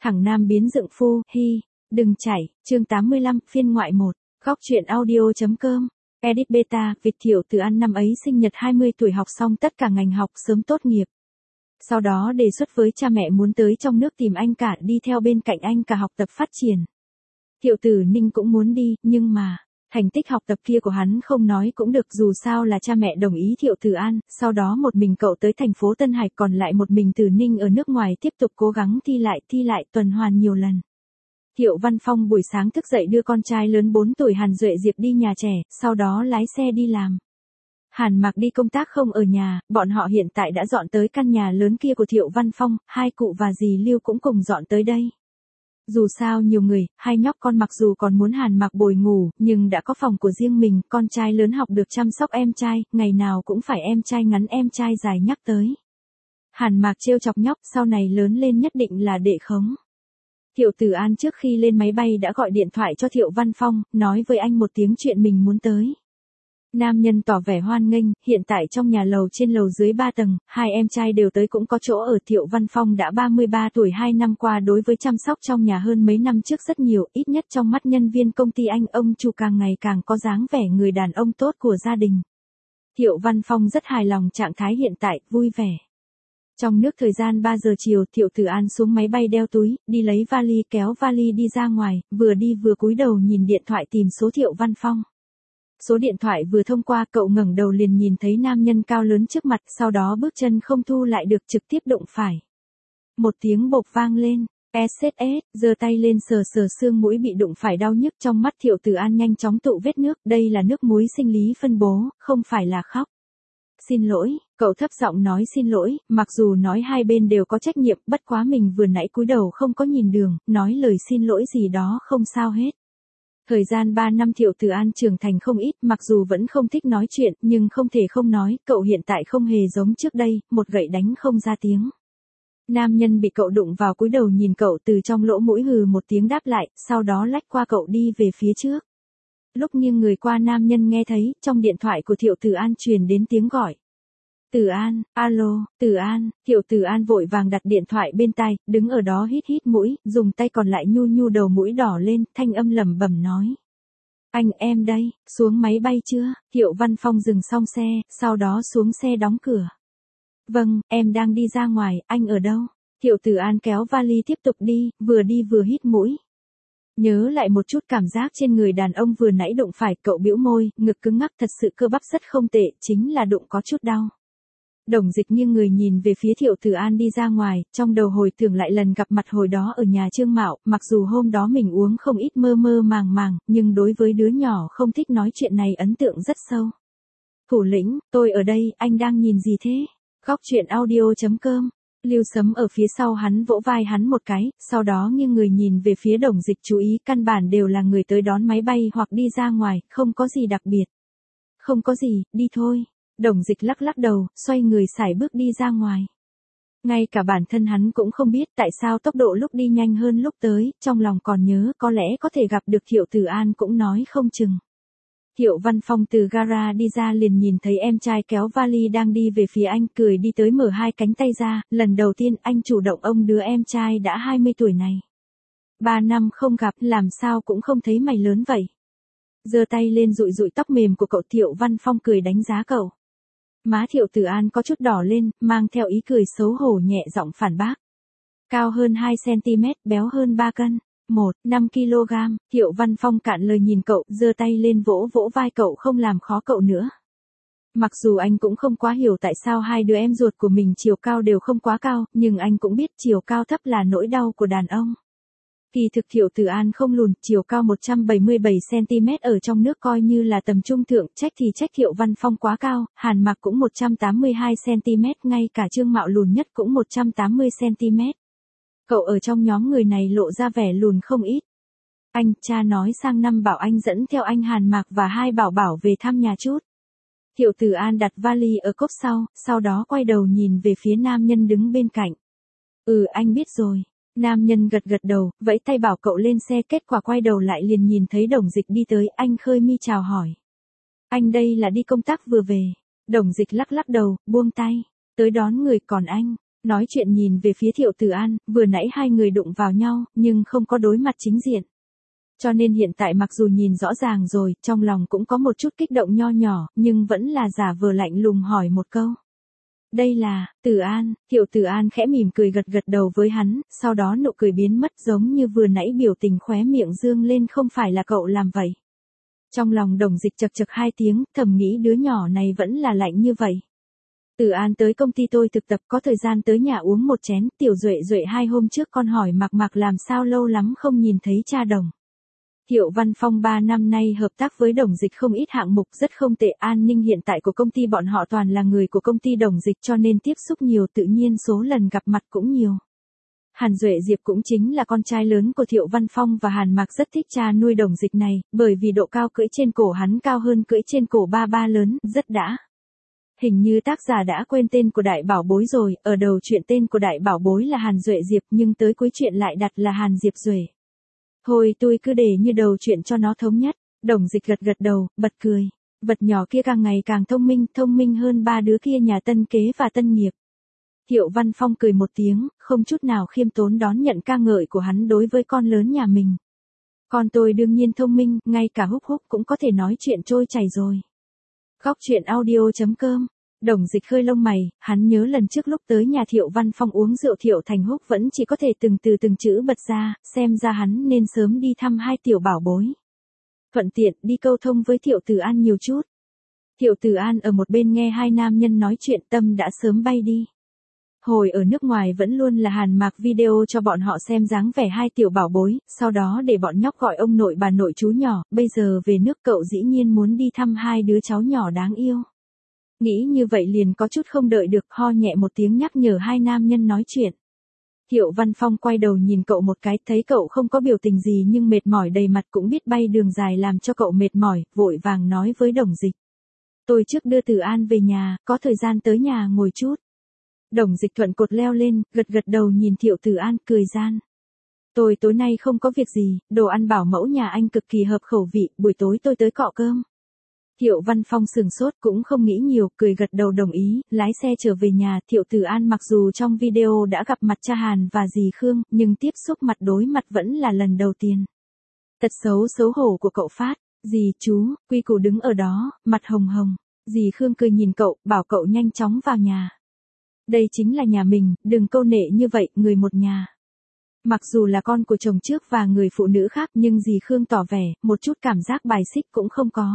Thằng nam biến dựng phu, hi, đừng chảy, chương 85, phiên ngoại 1, góc truyện audio.com, edit beta, Việt Thiệu Từ An năm ấy sinh nhật 20 tuổi học xong tất cả ngành học sớm tốt nghiệp. Sau đó đề xuất với cha mẹ muốn tới trong nước tìm anh cả đi theo bên cạnh anh cả học tập phát triển. Thiệu Tử Ninh cũng muốn đi, nhưng mà, thành tích học tập kia của hắn không nói cũng được dù sao là cha mẹ đồng ý Thiệu Từ An, sau đó một mình cậu tới thành phố Tân Hải còn lại một mình Từ Ninh ở nước ngoài tiếp tục cố gắng thi lại tuần hoàn nhiều lần. Thiệu Văn Phong buổi sáng thức dậy đưa con trai lớn 4 tuổi Hàn Duệ Diệp đi nhà trẻ, sau đó lái xe đi làm. Hàn Mạc đi công tác không ở nhà, bọn họ hiện tại đã dọn tới căn nhà lớn kia của Thiệu Văn Phong, hai cụ và dì Lưu cũng cùng dọn tới đây. Dù sao nhiều người, hai nhóc con mặc dù còn muốn Hàn Mạc bồi ngủ, nhưng đã có phòng của riêng mình, con trai lớn học được chăm sóc em trai, ngày nào cũng phải em trai ngắn em trai dài nhắc tới. Hàn Mạc trêu chọc nhóc, sau này lớn lên nhất định là đệ khống. Thiệu Từ An trước khi lên máy bay đã gọi điện thoại cho Thiệu Văn Phong, nói với anh một tiếng chuyện mình muốn tới. Nam nhân tỏ vẻ hoan nghênh, hiện tại trong nhà lầu trên lầu dưới 3 tầng, hai em trai đều tới cũng có chỗ ở. Thiệu Văn Phong đã 33 tuổi 2 năm qua đối với chăm sóc trong nhà hơn mấy năm trước rất nhiều, ít nhất trong mắt nhân viên công ty anh, ông chủ càng ngày càng có dáng vẻ người đàn ông tốt của gia đình. Thiệu Văn Phong rất hài lòng trạng thái hiện tại, vui vẻ. Trong nước thời gian 3 giờ chiều, Thiệu Từ An xuống máy bay đeo túi, đi lấy vali kéo vali đi ra ngoài, vừa đi vừa cúi đầu nhìn điện thoại tìm số Thiệu Văn Phong. Số điện thoại vừa thông qua cậu ngẩng đầu liền nhìn thấy nam nhân cao lớn trước mặt, sau đó bước chân không thu lại được trực tiếp đụng phải. Một tiếng bộp vang lên, SSS, giơ tay lên sờ sờ xương mũi bị đụng phải đau nhức trong mắt Thiệu Từ An nhanh chóng tụ vết nước, đây là nước muối sinh lý phân bố, không phải là khóc. Xin lỗi, cậu thấp giọng nói xin lỗi, mặc dù nói hai bên đều có trách nhiệm, bất quá mình vừa nãy cúi đầu không có nhìn đường, nói lời xin lỗi gì đó không sao hết. Thời gian 3 năm Thiệu Từ An trưởng thành không ít, mặc dù vẫn không thích nói chuyện, nhưng không thể không nói, cậu hiện tại không hề giống trước đây, một gậy đánh không ra tiếng. Nam nhân bị cậu đụng vào cúi đầu nhìn cậu từ trong lỗ mũi hừ một tiếng đáp lại, sau đó lách qua cậu đi về phía trước. Lúc nghiêng người qua nam nhân nghe thấy, trong điện thoại của Thiệu Từ An truyền đến tiếng gọi. Từ An, alo, Từ An, Thiệu Từ An vội vàng đặt điện thoại bên tai, đứng ở đó hít hít mũi, dùng tay còn lại nhu nhu đầu mũi đỏ lên, thanh âm lẩm bẩm nói. Anh em đây, xuống máy bay chưa? Thiệu Văn Phong dừng xong xe, sau đó xuống xe đóng cửa. Vâng, em đang đi ra ngoài, anh ở đâu? Thiệu Từ An kéo vali tiếp tục đi vừa hít mũi. Nhớ lại một chút cảm giác trên người đàn ông vừa nãy đụng phải, cậu bĩu môi, ngực cứng ngắc thật sự cơ bắp rất không tệ, chính là đụng có chút đau. Đồng Dịch nghiêng người nhìn về phía Thiệu Từ An đi ra ngoài, trong đầu hồi tưởng lại lần gặp mặt hồi đó ở nhà Trương Mạo, mặc dù hôm đó mình uống không ít mơ mơ màng, nhưng đối với đứa nhỏ không thích nói chuyện này ấn tượng rất sâu. Thủ lĩnh, tôi ở đây, anh đang nhìn gì thế? Góc truyện audio.com. Lưu Sấm ở phía sau hắn vỗ vai hắn một cái, sau đó nghiêng người nhìn về phía Đồng Dịch chú ý căn bản đều là người tới đón máy bay hoặc đi ra ngoài, không có gì đặc biệt. Không có gì, đi thôi. Đồng Dịch lắc lắc đầu, xoay người sải bước đi ra ngoài. Ngay cả bản thân hắn cũng không biết tại sao tốc độ lúc đi nhanh hơn lúc tới, trong lòng còn nhớ có lẽ có thể gặp được Thiệu Từ An cũng nói không chừng. Thiệu Văn Phong từ gara đi ra liền nhìn thấy em trai kéo vali đang đi về phía anh, cười đi tới mở hai cánh tay ra, lần đầu tiên anh chủ động ôm đứa em trai đã 20 tuổi này. 3 năm không gặp, làm sao cũng không thấy mày lớn vậy. Giơ tay lên dụi dụi tóc mềm của cậu. Thiệu Văn Phong cười đánh giá cậu. Má Thiệu Từ An có chút đỏ lên, mang theo ý cười xấu hổ nhẹ giọng phản bác. Cao hơn 2 cm, béo hơn 3 cân. 5 kg, Thiệu Văn Phong cạn lời nhìn cậu, giơ tay lên vỗ vỗ vai cậu không làm khó cậu nữa. Mặc dù anh cũng không quá hiểu tại sao hai đứa em ruột của mình chiều cao đều không quá cao, nhưng anh cũng biết chiều cao thấp là nỗi đau của đàn ông. Kỳ thực Thiệu Từ An không lùn, chiều cao 177 cm ở trong nước coi như là tầm trung thượng, trách thì trách Thiệu Văn Phong quá cao, Hàn Mạc cũng 182 cm, ngay cả Trương Mạo lùn nhất cũng 180 cm. Cậu ở trong nhóm người này lộ ra vẻ lùn không ít. Anh, cha nói sang năm bảo anh dẫn theo anh Hàn Mạc và hai bảo bảo về thăm nhà chút. Thiệu Từ An đặt vali ở cốp sau đó quay đầu nhìn về phía nam nhân đứng bên cạnh. Anh biết rồi. Nam nhân gật gật đầu, vẫy tay bảo cậu lên xe, kết quả quay đầu lại liền nhìn thấy Đồng Dịch đi tới, anh khơi mi chào hỏi. Anh đây là đi công tác vừa về. Đồng Dịch lắc lắc đầu, buông tay. Tới đón người, còn anh. Nói chuyện nhìn về phía Thiệu Từ An, vừa nãy hai người đụng vào nhau, nhưng không có đối mặt chính diện. Cho nên hiện tại mặc dù nhìn rõ ràng rồi, trong lòng cũng có một chút kích động nho nhỏ, nhưng vẫn là giả vờ lạnh lùng hỏi một câu. Đây là, Từ An, Thiệu Từ An khẽ mỉm cười gật gật đầu với hắn, sau đó nụ cười biến mất giống như vừa nãy biểu tình khóe miệng dương lên không phải là cậu làm vậy. Trong lòng Đồng Dịch chật chật hai tiếng, thầm nghĩ đứa nhỏ này vẫn là lạnh như vậy. Từ An tới công ty tôi thực tập có thời gian tới nhà uống một chén, Tiểu Duệ Duệ 2 hôm trước con hỏi Mạc Mạc làm sao lâu lắm không nhìn thấy cha Đồng. Thiệu Văn Phong 3 năm nay hợp tác với Đồng Dịch không ít hạng mục rất không tệ, an ninh hiện tại của công ty bọn họ toàn là người của công ty Đồng Dịch cho nên tiếp xúc nhiều, tự nhiên số lần gặp mặt cũng nhiều. Hàn Duệ Diệp cũng chính là con trai lớn của Thiệu Văn Phong và Hàn Mạc rất thích cha nuôi Đồng Dịch này, bởi vì độ cao cưỡi trên cổ hắn cao hơn cưỡi trên cổ ba ba lớn, rất đã. Hình như tác giả đã quên tên của đại bảo bối rồi, ở đầu chuyện tên của đại bảo bối là Hàn Duệ Diệp nhưng tới cuối chuyện lại đặt là Hàn Diệp Duệ. Thôi tôi cứ để như đầu chuyện cho nó thống nhất. Đồng Dịch gật gật đầu, bật cười. Vật nhỏ kia càng ngày càng thông minh hơn ba đứa kia nhà Tân Kế và Tân Nghiệp. Thiệu Văn Phong cười một tiếng, không chút nào khiêm tốn đón nhận ca ngợi của hắn đối với con lớn nhà mình. Con tôi đương nhiên thông minh, ngay cả Húc Húc cũng có thể nói chuyện trôi chảy rồi. Góc chuyện audio.com. Đồng Dịch khơi lông mày, hắn nhớ lần trước lúc tới nhà Thiệu Văn Phong uống rượu Thiệu Thành Húc vẫn chỉ có thể từng chữ bật ra, xem ra hắn nên sớm đi thăm hai tiểu bảo bối. Thuận tiện đi câu thông với Thiệu Từ An nhiều chút. Thiệu Từ An ở một bên nghe hai nam nhân nói chuyện tâm đã sớm bay đi. Hồi ở nước ngoài vẫn luôn là Hàn Mạc video cho bọn họ xem dáng vẻ hai tiểu bảo bối, sau đó để bọn nhóc gọi ông nội bà nội chú nhỏ, bây giờ về nước cậu dĩ nhiên muốn đi thăm hai đứa cháu nhỏ đáng yêu. Nghĩ như vậy liền có chút không đợi được, ho nhẹ một tiếng nhắc nhở hai nam nhân nói chuyện. Thiệu Văn Phong quay đầu nhìn cậu một cái, thấy cậu không có biểu tình gì nhưng mệt mỏi đầy mặt cũng biết bay đường dài làm cho cậu mệt mỏi, vội vàng nói với Đồng Dịch. Tôi trước đưa Từ An về nhà, có thời gian tới nhà ngồi chút. Đồng Dịch thuận cột leo lên, gật gật đầu nhìn Thiệu Từ An, cười gian. Tôi tối nay không có việc gì, đồ ăn bảo mẫu nhà anh cực kỳ hợp khẩu vị, buổi tối tôi tới cọ cơm. Thiệu Văn Phong sừng sốt cũng không nghĩ nhiều, cười gật đầu đồng ý, lái xe trở về nhà. Thiệu Từ An mặc dù trong video đã gặp mặt cha Hàn và dì Khương, nhưng tiếp xúc mặt đối mặt vẫn là lần đầu tiên. Tật xấu xấu hổ của cậu phát, dì chú, quy củ đứng ở đó, mặt hồng hồng. Dì Khương cười nhìn cậu, bảo cậu nhanh chóng vào nhà. Đây chính là nhà mình, đừng câu nệ như vậy, người một nhà. Mặc dù là con của chồng trước và người phụ nữ khác nhưng dì Khương tỏ vẻ, một chút cảm giác bài xích cũng không có.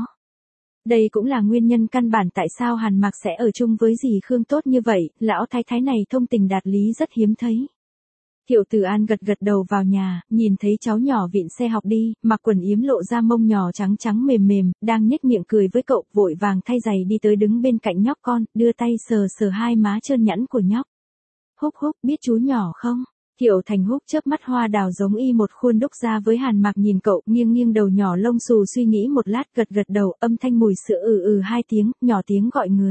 Đây cũng là nguyên nhân căn bản tại sao Hàn Mạc sẽ ở chung với dì Khương tốt như vậy, lão thái thái này thông tình đạt lý rất hiếm thấy. Thiệu Từ An gật gật đầu vào nhà, nhìn thấy cháu nhỏ vịn xe học đi, mặc quần yếm lộ ra mông nhỏ trắng trắng mềm mềm, đang nhếch miệng cười với cậu, vội vàng thay giày đi tới đứng bên cạnh nhóc con, đưa tay sờ sờ hai má trơn nhẵn của nhóc. Húc Húc, biết chú nhỏ không? Thiệu Thành Húc chớp mắt hoa đào giống y một khuôn đúc ra với Hàn Mạc nhìn cậu, nghiêng nghiêng đầu nhỏ lông xù suy nghĩ một lát gật gật đầu, âm thanh mùi sữa hai tiếng, nhỏ tiếng gọi người.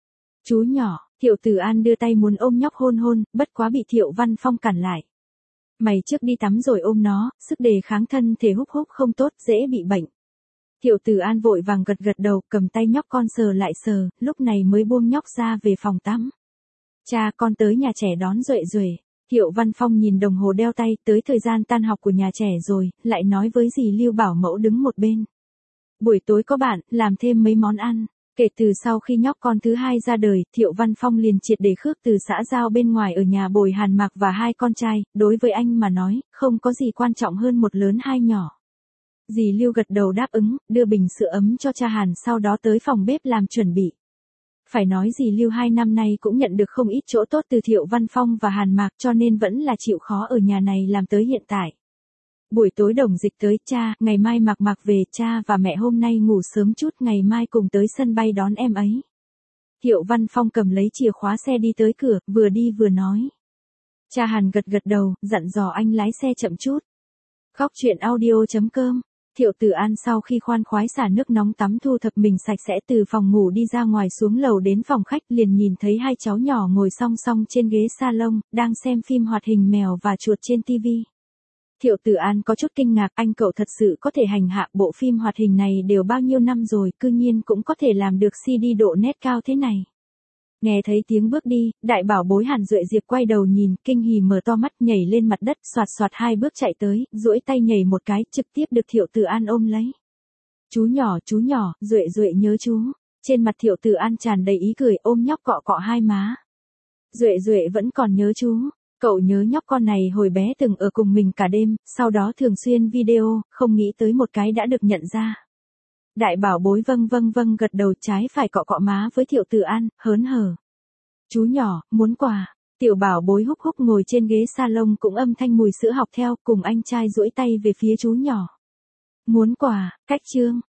Chú nhỏ, Thiệu Từ An đưa tay muốn ôm nhóc hôn hôn, bất quá bị Thiệu Văn Phong cản lại. Mày trước đi tắm rồi ôm nó, sức đề kháng thân thể Húc Húc không tốt, dễ bị bệnh. Thiệu Từ An vội vàng gật gật đầu, cầm tay nhóc con sờ lại sờ, lúc này mới buông nhóc ra về phòng tắm. Cha con tới nhà trẻ đón Duệ Duệ. Thiệu Văn Phong nhìn đồng hồ đeo tay, tới thời gian tan học của nhà trẻ rồi, lại nói với dì Lưu bảo mẫu đứng một bên. Buổi tối có bạn, làm thêm mấy món ăn. Kể từ sau khi nhóc con thứ hai ra đời, Thiệu Văn Phong liền triệt để khước từ xã giao bên ngoài ở nhà bồi Hàn Mạc và hai con trai, đối với anh mà nói, không có gì quan trọng hơn một lớn hai nhỏ. Dì Lưu gật đầu đáp ứng, đưa bình sữa ấm cho cha Hàn sau đó tới phòng bếp làm chuẩn bị. Phải nói dì Lưu 2 năm nay cũng nhận được không ít chỗ tốt từ Thiệu Văn Phong và Hàn Mạc cho nên vẫn là chịu khó ở nhà này làm tới hiện tại. Buổi tối Đồng Dịch tới, cha, ngày mai Mạc Mạc về, cha và mẹ hôm nay ngủ sớm chút, ngày mai cùng tới sân bay đón em ấy. Thiệu Văn Phong cầm lấy chìa khóa xe đi tới cửa, vừa đi vừa nói. Cha Hàn gật gật đầu, dặn dò anh lái xe chậm chút. Góc chuyện audio.com. Thiệu Từ An sau khi khoan khoái xả nước nóng tắm thu thập mình sạch sẽ từ phòng ngủ đi ra ngoài xuống lầu đến phòng khách liền nhìn thấy hai cháu nhỏ ngồi song song trên ghế salon, đang xem phim hoạt hình mèo và chuột trên TV. Thiệu Từ An có chút kinh ngạc, anh cậu thật sự có thể hành hạ bộ phim hoạt hình này đều bao nhiêu năm rồi, cư nhiên cũng có thể làm được CD độ nét cao thế này. Nghe thấy tiếng bước đi, đại bảo bối Hàn Duệ Diệp quay đầu nhìn, kinh hỉ mở to mắt nhảy lên mặt đất, xoạt xoạt 2 bước chạy tới, duỗi tay nhảy một cái, trực tiếp được Thiệu Từ An ôm lấy. Chú nhỏ, Duệ Duệ nhớ chú. Trên mặt Thiệu Từ An tràn đầy ý cười, ôm nhóc cọ cọ 2 má. Duệ Duệ vẫn còn nhớ chú. Cậu nhớ nhóc con này hồi bé từng ở cùng mình cả đêm, sau đó thường xuyên video, không nghĩ tới một cái đã được nhận ra. Đại bảo bối vâng gật đầu, trái phải cọ cọ má với Thiệu Từ An, hớn hở. Chú nhỏ, muốn quà. Tiểu bảo bối húc húc ngồi trên ghế salon cũng âm thanh mùi sữa học theo, cùng anh trai duỗi tay về phía chú nhỏ. Muốn quà, cách chương.